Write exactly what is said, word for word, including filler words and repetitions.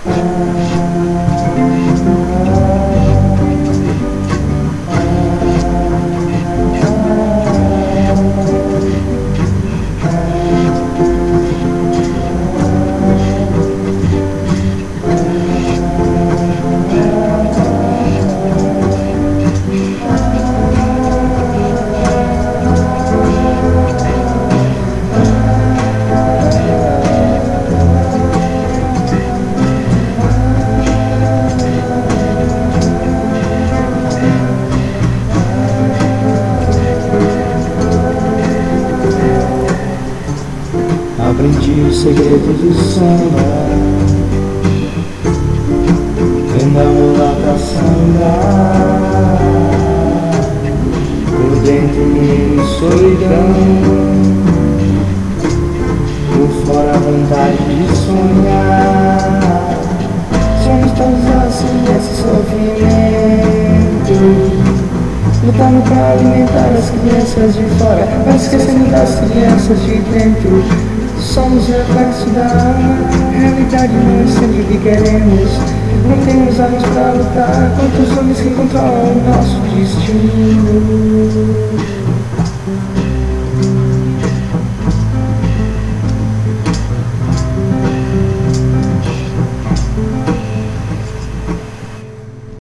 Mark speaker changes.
Speaker 1: Aprendi o segredo do samba, vendo a mulata sangrar. Por dentro meio solidão, por fora a vontade de sonhar. Somos todos assim nesse sofrimento, lutando pra alimentar as crianças de fora, mas esquecendo das crianças de dentro. Somos reflexo da alma, realidade não é sempre o que queremos. Não temos armas pra lutar contra os homens que controlam o nosso destino.